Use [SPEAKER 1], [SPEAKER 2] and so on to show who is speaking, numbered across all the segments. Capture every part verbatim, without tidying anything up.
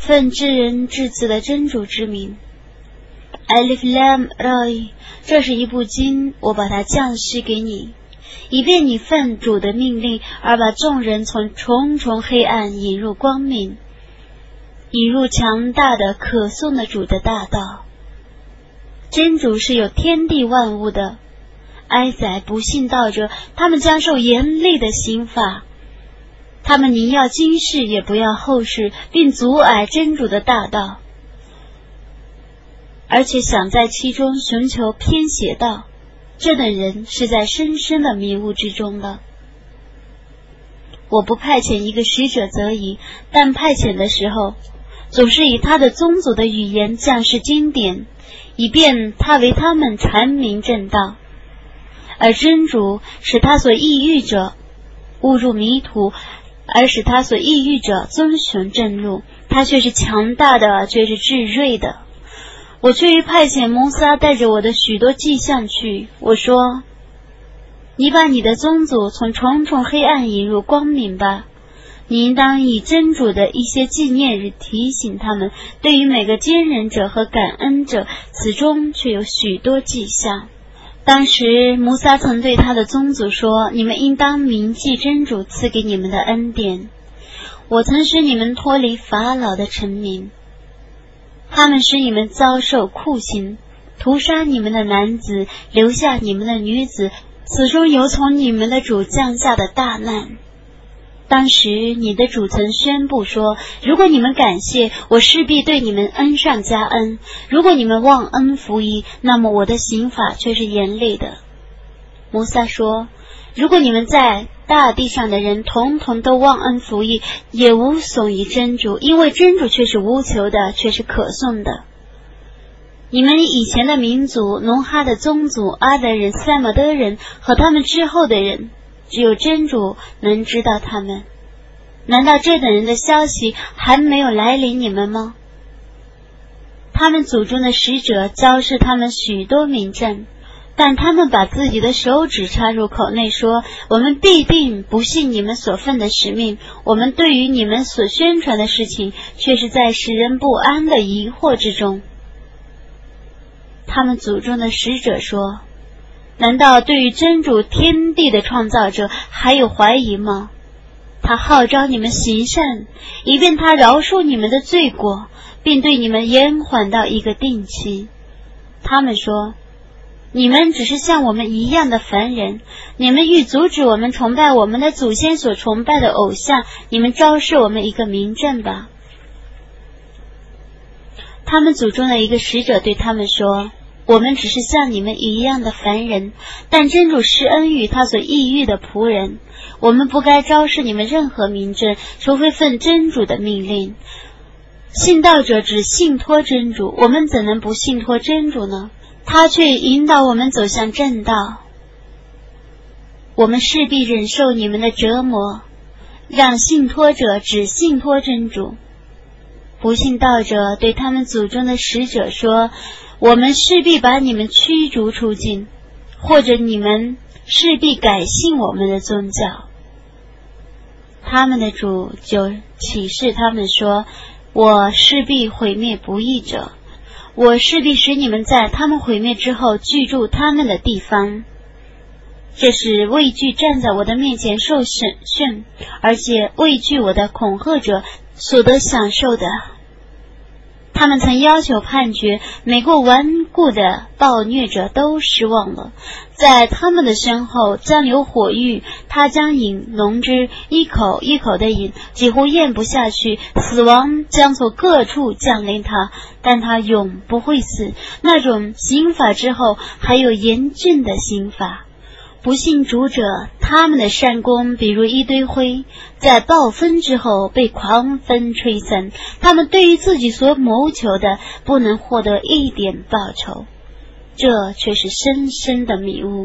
[SPEAKER 1] 奉至仁至慈的真主之名。Alif Lam Ra， 这是一部经，我把它降示给你，以便你奉主的命令而把众人从重重黑暗引入光明，引入强大的可颂的主的大道。真主是有天地万物的，哀哉不信道者，他们将受严厉的刑罚，他们宁要今世也不要后世，并阻碍真主的大道，而且想在其中寻求偏邪道，这等人是在深深的迷雾之中的。我不派遣一个使者则已，但派遣的时候总是以他的宗族的语言降示经典，以便他为他们阐明正道，而真主使他所抑郁者误入迷途，而使他所抑郁者遵循正路，他却是强大的，却是至睿的。我却于派遣摩萨带着我的许多迹象去，我说，你把你的宗族从重重黑暗引入光明吧，你应当以真主的一些纪念日提醒他们，对于每个坚忍者和感恩者，此中却有许多迹象。当时摩萨曾对他的宗族说，你们应当铭记真主赐给你们的恩典，我曾使你们脱离法老的臣民，他们使你们遭受酷刑，屠杀你们的男子，留下你们的女子，此中有从你们的主降下的大难。当时你的主曾宣布说，如果你们感谢我，势必对你们恩上加恩，如果你们忘恩负义，那么我的刑法却是严厉的。摩萨说，如果你们在大地上的人统统都忘恩负义，也无损于真主，因为真主却是无求的，却是可颂的。你们以前的民族农哈的宗族阿德人、塞摩德人和他们之后的人，只有真主能知道他们。难道这等人的消息还没有来临你们吗？他们祖宗的使者昭示他们许多明证，但他们把自己的手指插入口内说，我们必定不信你们所奉的使命，我们对于你们所宣传的事情却是在使人不安的疑惑之中。他们祖宗的使者说，难道对于真主天地的创造者还有怀疑吗？他号召你们行善，以便他饶恕你们的罪过，并对你们延缓到一个定期。他们说，你们只是像我们一样的凡人，你们欲阻止我们崇拜我们的祖先所崇拜的偶像，你们昭示我们一个明证吧。他们祖宗的一个使者对他们说，我们只是像你们一样的凡人，但真主施恩于他所抑郁的仆人，我们不该昭示你们任何明证，除非奉真主的命令。信道者只信托真主，我们怎能不信托真主呢？他却引导我们走向正道，我们势必忍受你们的折磨，让信托者只信托真主。不信道者对他们祖宗的使者说，我们势必把你们驱逐出境，或者你们势必改信我们的宗教。他们的主就启示他们说，我势必毁灭不义者，我势必使你们在他们毁灭之后居住他们的地方。这是畏惧站在我的面前受审讯，而且畏惧我的恐吓者所得享受的。他们曾要求判决，每个顽固的暴虐者都失望了，在他们的身后将有火狱，他将饮浓汁，一口一口的饮，几乎咽不下去，死亡将从各处降临他，但他永不会死。那种刑罚之后还有严峻的刑罚。不信主者，他们的善功比如一堆灰，在暴风之后被狂风吹散，他们对于自己所谋求的不能获得一点报酬，这却是深深的迷雾。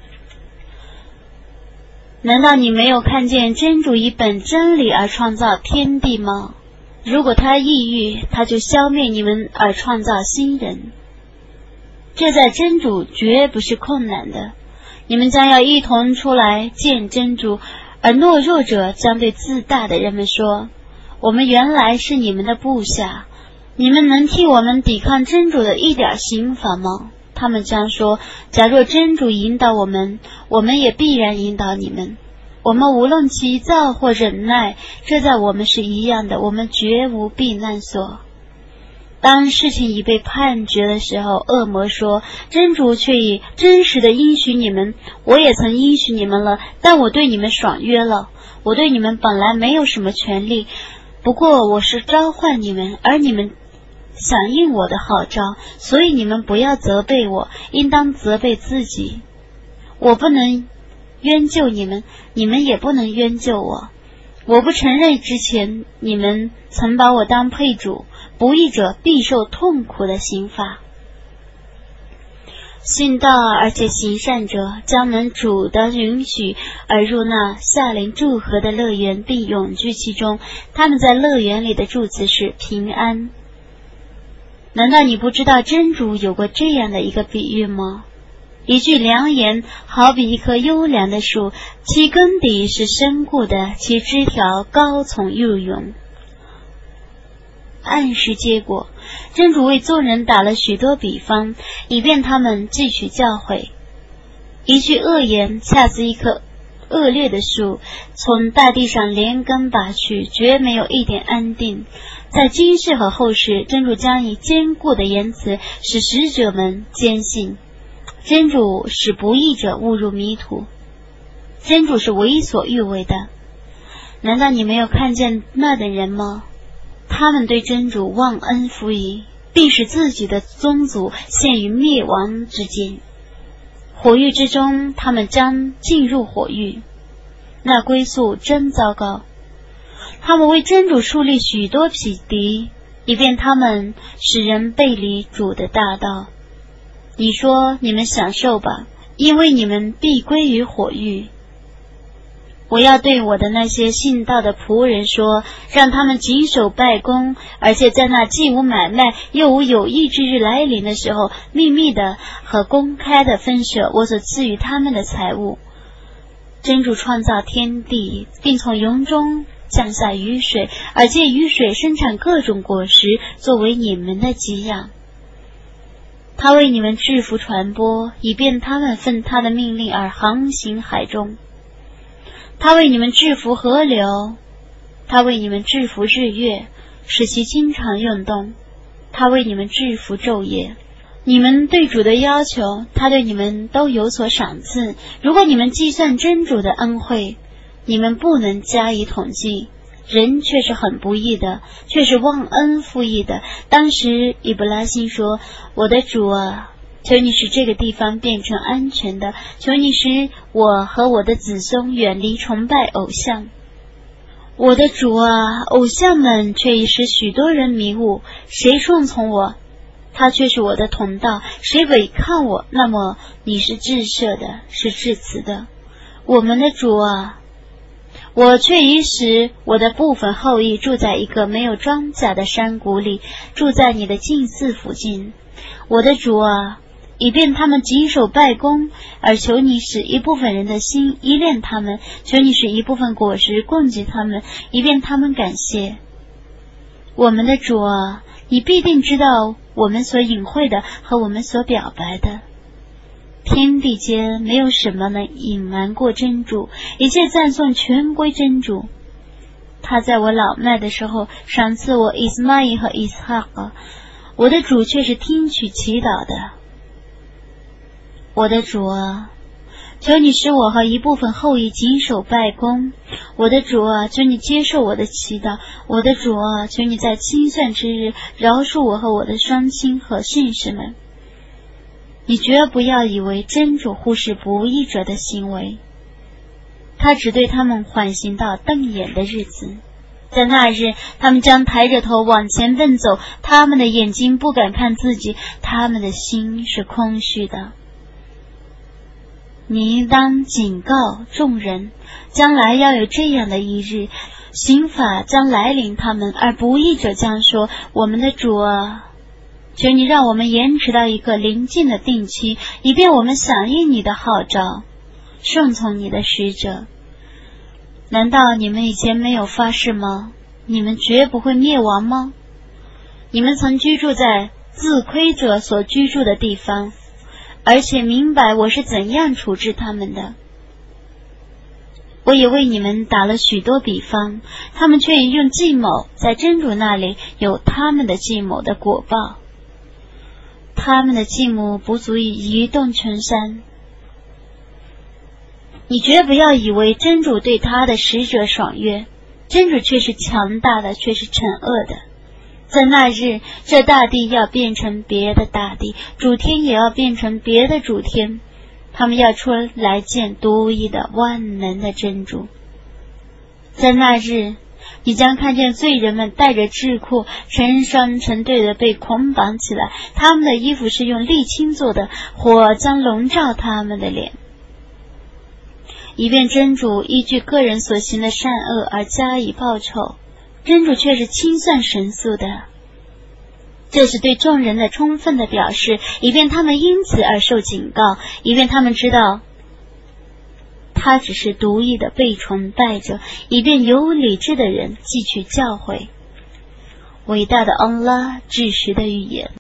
[SPEAKER 1] 难道你没有看见真主以本真理而创造天地吗？如果他抑郁，他就消灭你们而创造新人，这在真主绝不是困难的。你们将要一同出来见真主，而懦弱者将对自大的人们说， 我们原来是你们的部下，你们能替我们抵抗真主的一点刑罚吗？他们将说，假若真主引导我们，我们也必然引导你们。我们无论急躁或忍耐，这在我们是一样的，我们绝无避难所。当事情已被判决的时候，恶魔说，真主却已真实的应许你们，我也曾应许你们了，但我对你们爽约了，我对你们本来没有什么权利，不过我是召唤你们，而你们响应我的号召，所以你们不要责备我，应当责备自己。我不能冤救你们，你们也不能冤救我。我不承认之前你们曾把我当配主，不义者必受痛苦的刑罚。信道而且行善者，将能主的允许而入那夏临祝贺的乐园，并永居其中。他们在乐园里的祝词是平安。难道你不知道真主有过这样的一个比喻吗？一句良言好比一棵优良的树，其根底是深固的，其枝条高耸又永，暗示结果。真主为众人打了许多比方，以便他们汲取教诲。一句恶言恰似一棵恶劣的树，从大地上连根拔去，绝没有一点安定。在今世和后世，真主将以坚固的言辞使使者们坚信。真主使不义者误入迷途，真主是为所欲为的。难道你没有看见那等人吗？他们对真主忘恩负义，并使自己的宗族陷于灭亡之间。火狱之中，他们将进入火狱，那归宿真糟糕。他们为真主树立许多匹敌，以便他们使人背离主的大道。你说，你们享受吧，因为你们必归于火狱。我要对我的那些信道的仆人说，让他们谨守拜功，而且在那既无买卖又无有益之日来临的时候，秘密的和公开的分舍我所赐予他们的财物。真主创造天地，并从云中降下雨水，而借雨水生产各种果实，作为你们的给养。他为你们制服传播，以便他们奉他的命令而航行海中。他为你们制服河流，他为你们制服日月，使其经常运动。他为你们制服昼夜。你们对主的要求，他对你们都有所赏赐。如果你们计算真主的恩惠，你们不能加以统计。人却是很不义的，却是忘恩负义的。当时以布拉欣说，我的主啊，求你使这个地方变成安全的，求你使我和我的子孙远离崇拜偶像。我的主啊，偶像们却已使许多人迷雾，谁顺从我，他却是我的同道，谁违抗我，那么你是至赦的，是至慈的。我们的主啊，我却已使我的部分后裔住在一个没有庄稼的山谷里，住在你的近寺附近。我的主啊，以便他们谨守拜功，而求你使一部分人的心依恋他们，求你使一部分果实供给他们，以便他们感谢。我们的主啊，你必定知道我们所隐晦的和我们所表白的。天地间没有什么能隐瞒过真主，一切赞颂全归真主。他在我老迈的时候赏赐我伊斯玛仪和伊斯哈格，我的主却是听取祈祷的。我的主啊，求你使我和一部分后裔谨守拜功。我的主啊，求你接受我的祈祷。我的主啊，求你在清算之日饶恕我和我的双亲和信士们。你绝不要以为真主忽视不义者的行为，他只对他们缓刑到瞪眼的日子。在那日，他们将抬着头往前奔走，他们的眼睛不敢看自己，他们的心是空虚的。你应当警告众人，将来要有这样的一日，刑法将来临他们，而不义者将说，我们的主啊，求你让我们延迟到一个临近的定期，以便我们响应你的号召，顺从你的使者。难道你们以前没有发誓吗？ 你们绝不会灭亡吗？你们曾居住在自亏者所居住的地方，而且明白我是怎样处置他们的。我也为你们打了许多比方，他们却用计谋在真主那里有他们的计谋的果报，他们的计谋不足以移动群山。你绝不要以为真主对他的使者爽约，真主却是强大的，却是惩恶的。在那日，这大地要变成别的大地，主天也要变成别的主天，他们要出来见独一的万能的真主。在那日，你将看见罪人们带着桎梏，成双成对的被捆绑起来，他们的衣服是用沥青做的，火将笼罩他们的脸，以便真主依据个人所行的善恶而加以报酬。真主却是清算神速的，这是对众人的充分的表示，以便他们因此而受警告，以便他们知道他只是独一的被崇拜者，以便有理智的人汲取教诲。伟大的安拉至实的预言。